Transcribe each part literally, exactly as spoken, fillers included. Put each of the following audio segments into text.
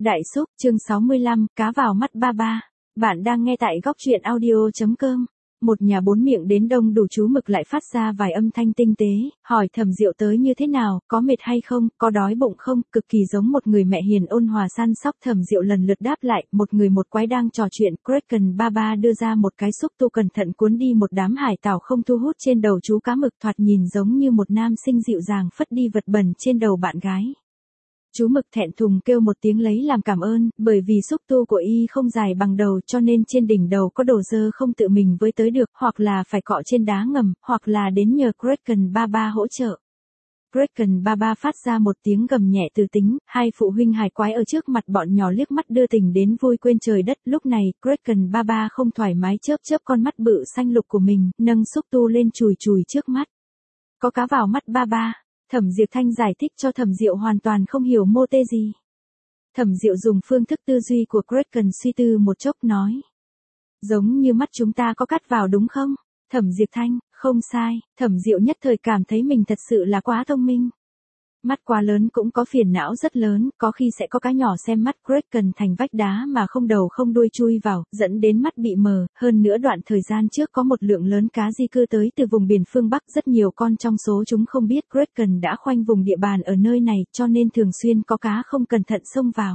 Đại Xúc, chương sáu mươi lăm, cá vào mắt ba ba. Bạn đang nghe tại góc truyện audio.com. Một nhà bốn miệng đến đông đủ chú Mực lại phát ra vài âm thanh tinh tế, hỏi Thẩm Diệu tới như thế nào, có mệt hay không, có đói bụng không, cực kỳ giống một người mẹ hiền ôn hòa săn sóc. Thẩm Diệu lần lượt đáp lại, một người một quái đang trò chuyện. Kraken ba ba đưa ra một cái xúc tu cẩn thận cuốn đi một đám hải tảo không thu hút trên đầu chú cá mực, thoạt nhìn giống như một nam sinh dịu dàng phất đi vật bẩn trên đầu bạn gái. Chú Mực thẹn thùng kêu một tiếng lấy làm cảm ơn, bởi vì xúc tu của y không dài bằng đầu cho nên trên đỉnh đầu có đồ dơ không tự mình với tới được, hoặc là phải cọ trên đá ngầm, hoặc là đến nhờ Kraken ba ba hỗ trợ. Kraken ba ba phát ra một tiếng gầm nhẹ từ tính, hai phụ huynh hài quái ở trước mặt bọn nhỏ liếc mắt đưa tình đến vui quên trời đất. Lúc này, Kraken ba ba không thoải mái chớp chớp con mắt bự xanh lục của mình, nâng xúc tu lên chùi chùi trước mắt. Có cá vào mắt ba ba. Thẩm Diệp Thanh giải thích cho Thẩm Diệu hoàn toàn không hiểu mô tê gì. Thẩm Diệu dùng phương thức tư duy của Kraken suy tư một chốc nói. Giống như mắt chúng ta có cắt vào đúng không? Thẩm Diệp Thanh, không sai. Thẩm Diệu nhất thời cảm thấy mình thật sự là quá thông minh. Mắt quá lớn cũng có phiền não rất lớn, có khi sẽ có cá nhỏ xem mắt Kraken thành vách đá mà không đầu không đuôi chui vào, dẫn đến mắt bị mờ. Hơn nữa đoạn thời gian trước có một lượng lớn cá di cư tới từ vùng biển phương Bắc, rất nhiều con trong số chúng không biết Kraken đã khoanh vùng địa bàn ở nơi này, cho nên thường xuyên có cá không cẩn thận xông vào.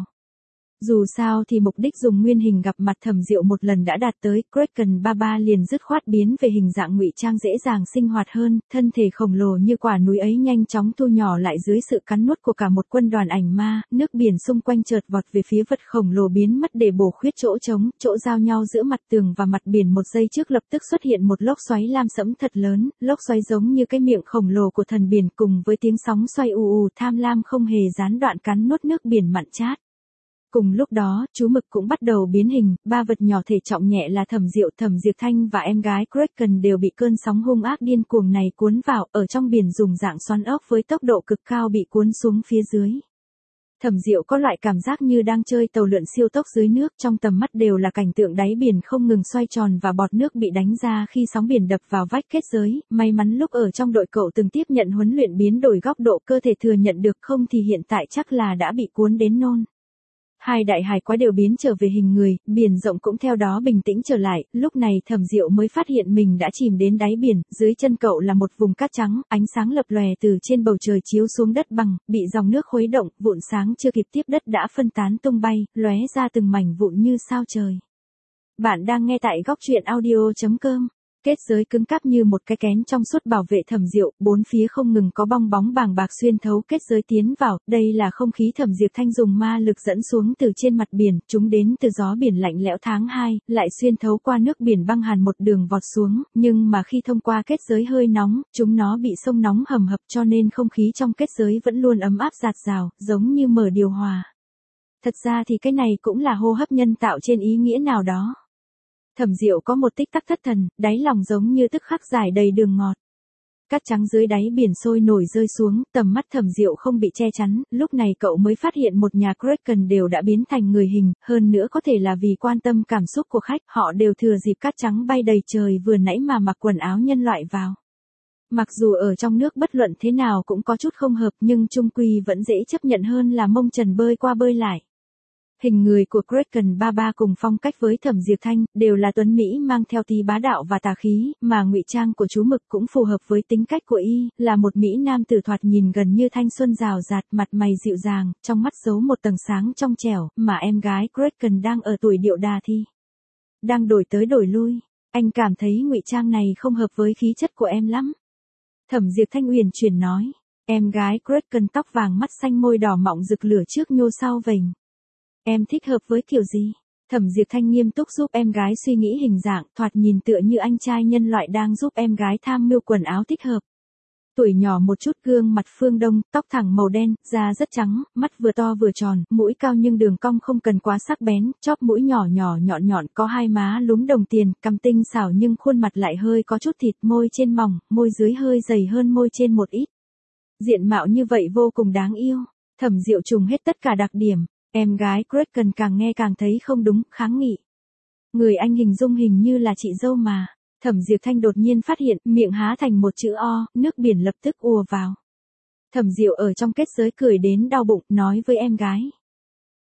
Dù sao thì mục đích dùng nguyên hình gặp mặt Thẩm Diệu một lần đã đạt tới, Kraken ba ba liền dứt khoát biến về hình dạng ngụy trang dễ dàng sinh hoạt hơn, thân thể khổng lồ như quả núi ấy nhanh chóng thu nhỏ lại dưới sự cắn nuốt của cả một quân đoàn ảnh ma. Nước biển xung quanh chợt vọt về phía vật khổng lồ biến mất để bổ khuyết chỗ trống, chỗ giao nhau giữa mặt tường và mặt biển. Một giây trước lập tức xuất hiện một lốc xoáy lam sẫm thật lớn, lốc xoáy giống như cái miệng khổng lồ của thần biển, cùng với tiếng sóng xoay ù ù tham lam không hề gián đoạn cắn nuốt nước biển mặn chát. Cùng lúc đó, chú Mực cũng bắt đầu biến hình, ba vật nhỏ thể trọng nhẹ là Thẩm Diệu, Thẩm Diệp Thanh và em gái Kraken đều bị cơn sóng hung ác điên cuồng này cuốn vào, ở trong biển dùng dạng xoắn ốc với tốc độ cực cao bị cuốn xuống phía dưới. Thẩm Diệu có loại cảm giác như đang chơi tàu lượn siêu tốc dưới nước, trong tầm mắt đều là cảnh tượng đáy biển không ngừng xoay tròn và bọt nước bị đánh ra khi sóng biển đập vào vách kết giới. May mắn lúc ở trong đội cậu từng tiếp nhận huấn luyện biến đổi góc độ cơ thể thừa nhận được, không thì hiện tại chắc là đã bị cuốn đến nôn. Hai đại hải quái đều biến trở về hình người, biển rộng cũng theo đó bình tĩnh trở lại. Lúc này Thẩm Diệu mới phát hiện mình đã chìm đến đáy biển, dưới chân cậu là một vùng cát trắng, ánh sáng lập lòe từ trên bầu trời chiếu xuống đất bằng, bị dòng nước khuấy động, vụn sáng chưa kịp tiếp đất đã phân tán tung bay, lóe ra từng mảnh vụn như sao trời. Bạn đang nghe tại góc truyện audio.com. Kết giới cứng cáp như một cái kén trong suốt bảo vệ Thẩm Diệu, bốn phía không ngừng có bong bóng bàng bạc xuyên thấu kết giới tiến vào, đây là không khí Thẩm Diệp Thanh dùng ma lực dẫn xuống từ trên mặt biển, chúng đến từ gió biển lạnh lẽo tháng hai, lại xuyên thấu qua nước biển băng hàn một đường vọt xuống, nhưng mà khi thông qua kết giới hơi nóng, chúng nó bị sông nóng hầm hập cho nên không khí trong kết giới vẫn luôn ấm áp dạt dào, giống như mở điều hòa. Thật ra thì cái này cũng là hô hấp nhân tạo trên ý nghĩa nào đó. Thẩm Diệu có một tích tắc thất thần, đáy lòng giống như tức khắc giải đầy đường ngọt. Cát trắng dưới đáy biển sôi nổi rơi xuống, tầm mắt Thẩm Diệu không bị che chắn, lúc này cậu mới phát hiện một nhà Kraken đều đã biến thành người hình, hơn nữa có thể là vì quan tâm cảm xúc của khách, họ đều thừa dịp cát trắng bay đầy trời vừa nãy mà mặc quần áo nhân loại vào. Mặc dù ở trong nước bất luận thế nào cũng có chút không hợp nhưng chung quy vẫn dễ chấp nhận hơn là mông trần bơi qua bơi lại. Hình người của Kraken ba ba cùng phong cách với Thẩm Diệp Thanh, đều là tuấn Mỹ mang theo tí bá đạo và tà khí, mà ngụy trang của chú Mực cũng phù hợp với tính cách của y, là một Mỹ nam tử thoạt nhìn gần như thanh xuân rào rạt, mặt mày dịu dàng, trong mắt giấu một tầng sáng trong trẻo, mà em gái Kraken đang ở tuổi điệu đà thì đang đổi tới đổi lui, anh cảm thấy ngụy trang này không hợp với khí chất của em lắm. Thẩm Diệp Thanh uyển chuyển nói, em gái Kraken tóc vàng mắt xanh môi đỏ mọng rực lửa trước nhô sau vành. Em thích hợp với kiểu gì? Thẩm Diệp Thanh nghiêm túc giúp em gái suy nghĩ hình dạng, thoạt nhìn tựa như anh trai nhân loại đang giúp em gái tham mưu quần áo thích hợp. Tuổi nhỏ một chút, gương mặt phương Đông, tóc thẳng màu đen, da rất trắng, mắt vừa to vừa tròn, mũi cao nhưng đường cong không cần quá sắc bén, chóp mũi nhỏ nhỏ nhọn nhọn, có hai má lúm đồng tiền, cằm tinh xảo nhưng khuôn mặt lại hơi có chút thịt, môi trên mỏng, môi dưới hơi dày hơn môi trên một ít. Diện mạo như vậy vô cùng đáng yêu. Thẩm Diệu trùng hết tất cả đặc điểm. Em gái Kraken càng nghe càng thấy không đúng, kháng nghị. Người anh hình dung hình như là chị dâu mà. Thẩm Diệp Thanh đột nhiên phát hiện, miệng há thành một chữ O, nước biển lập tức ùa vào. Thẩm Diệu ở trong kết giới cười đến đau bụng, nói với em gái.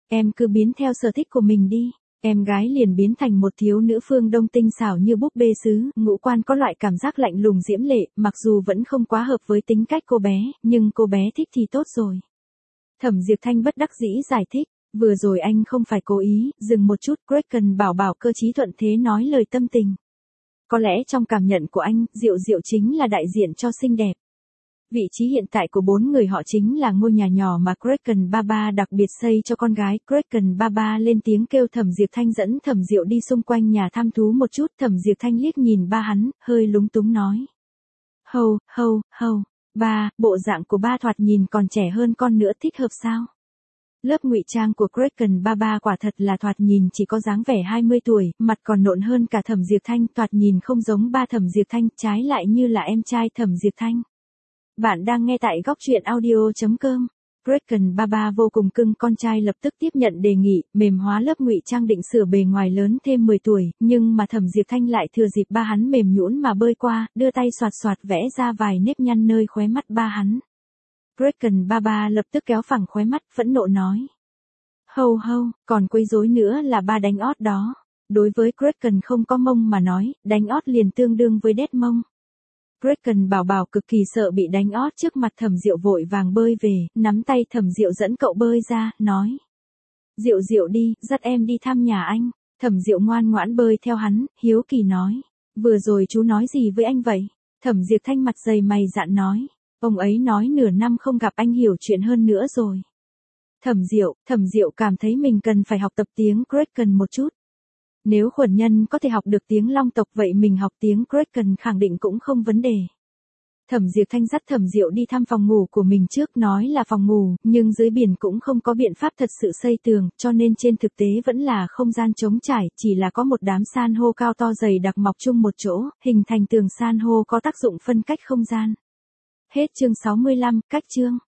Em cứ biến theo sở thích của mình đi. Em gái liền biến thành một thiếu nữ phương Đông tinh xảo như búp bê sứ, ngũ quan có loại cảm giác lạnh lùng diễm lệ, mặc dù vẫn không quá hợp với tính cách cô bé, nhưng cô bé thích thì tốt rồi. Thẩm Diệp Thanh bất đắc dĩ giải thích, vừa rồi anh không phải cố ý, dừng một chút, Kraken bảo bảo cơ trí thuận thế nói lời tâm tình. Có lẽ trong cảm nhận của anh, Diệu Diệu chính là đại diện cho xinh đẹp. Vị trí hiện tại của bốn người họ chính là ngôi nhà nhỏ mà Kraken ba ba đặc biệt xây cho con gái. Kraken ba ba lên tiếng kêu Thẩm Diệp Thanh dẫn Thẩm Diệu đi xung quanh nhà thăm thú một chút. Thẩm Diệp Thanh liếc nhìn ba hắn, hơi lúng túng nói. Hầu, hầu, hầu, ba, bộ dạng của ba thoạt nhìn còn trẻ hơn con nữa, thích hợp sao? Lớp ngụy trang của Kraken ba ba quả thật là thoạt nhìn chỉ có dáng vẻ hai mươi tuổi, mặt còn nộn hơn cả Thẩm Diệp Thanh, thoạt nhìn không giống ba Thẩm Diệp Thanh, trái lại như là em trai Thẩm Diệp Thanh. Bạn đang nghe tại góc truyện audio chấm com. Kraken ba ba vô cùng cưng con trai, lập tức tiếp nhận đề nghị, mềm hóa lớp ngụy trang định sửa bề ngoài lớn thêm mười tuổi, nhưng mà Thẩm Diệp Thanh lại thừa dịp ba hắn mềm nhũn mà bơi qua, đưa tay xoạt xoạt vẽ ra vài nếp nhăn nơi khóe mắt ba hắn. Kraken ba ba lập tức kéo phẳng khóe mắt, phẫn nộ nói. Hâu hâu, còn quấy rối nữa là ba đánh ót đó. Đối với Kraken không có mông mà nói, đánh ót liền tương đương với đét mông. Kraken bảo bảo cực kỳ sợ bị đánh ót, trước mặt Thẩm Diệu vội vàng bơi về, nắm tay Thẩm Diệu dẫn cậu bơi ra, nói. Diệu Diệu đi, dắt em đi thăm nhà anh. Thẩm Diệu ngoan ngoãn bơi theo hắn, hiếu kỳ nói. Vừa rồi chú nói gì với anh vậy? Thẩm Diệp Thanh mặt dày mày dạn nói. Ông ấy nói nửa năm không gặp anh hiểu chuyện hơn nữa rồi. Thẩm Diệu, Thẩm Diệu cảm thấy mình cần phải học tập tiếng Kraken một chút. Nếu Khuẩn Nhân có thể học được tiếng Long tộc vậy mình học tiếng Kraken khẳng định cũng không vấn đề. Thẩm Diệp Thanh dắt Thẩm Diệu đi thăm phòng ngủ của mình trước, nói là phòng ngủ, nhưng dưới biển cũng không có biện pháp thật sự xây tường, cho nên trên thực tế vẫn là không gian trống trải, chỉ là có một đám san hô cao to dày đặc mọc chung một chỗ, hình thành tường san hô có tác dụng phân cách không gian. Hết chương sáu mươi lăm, cách chương.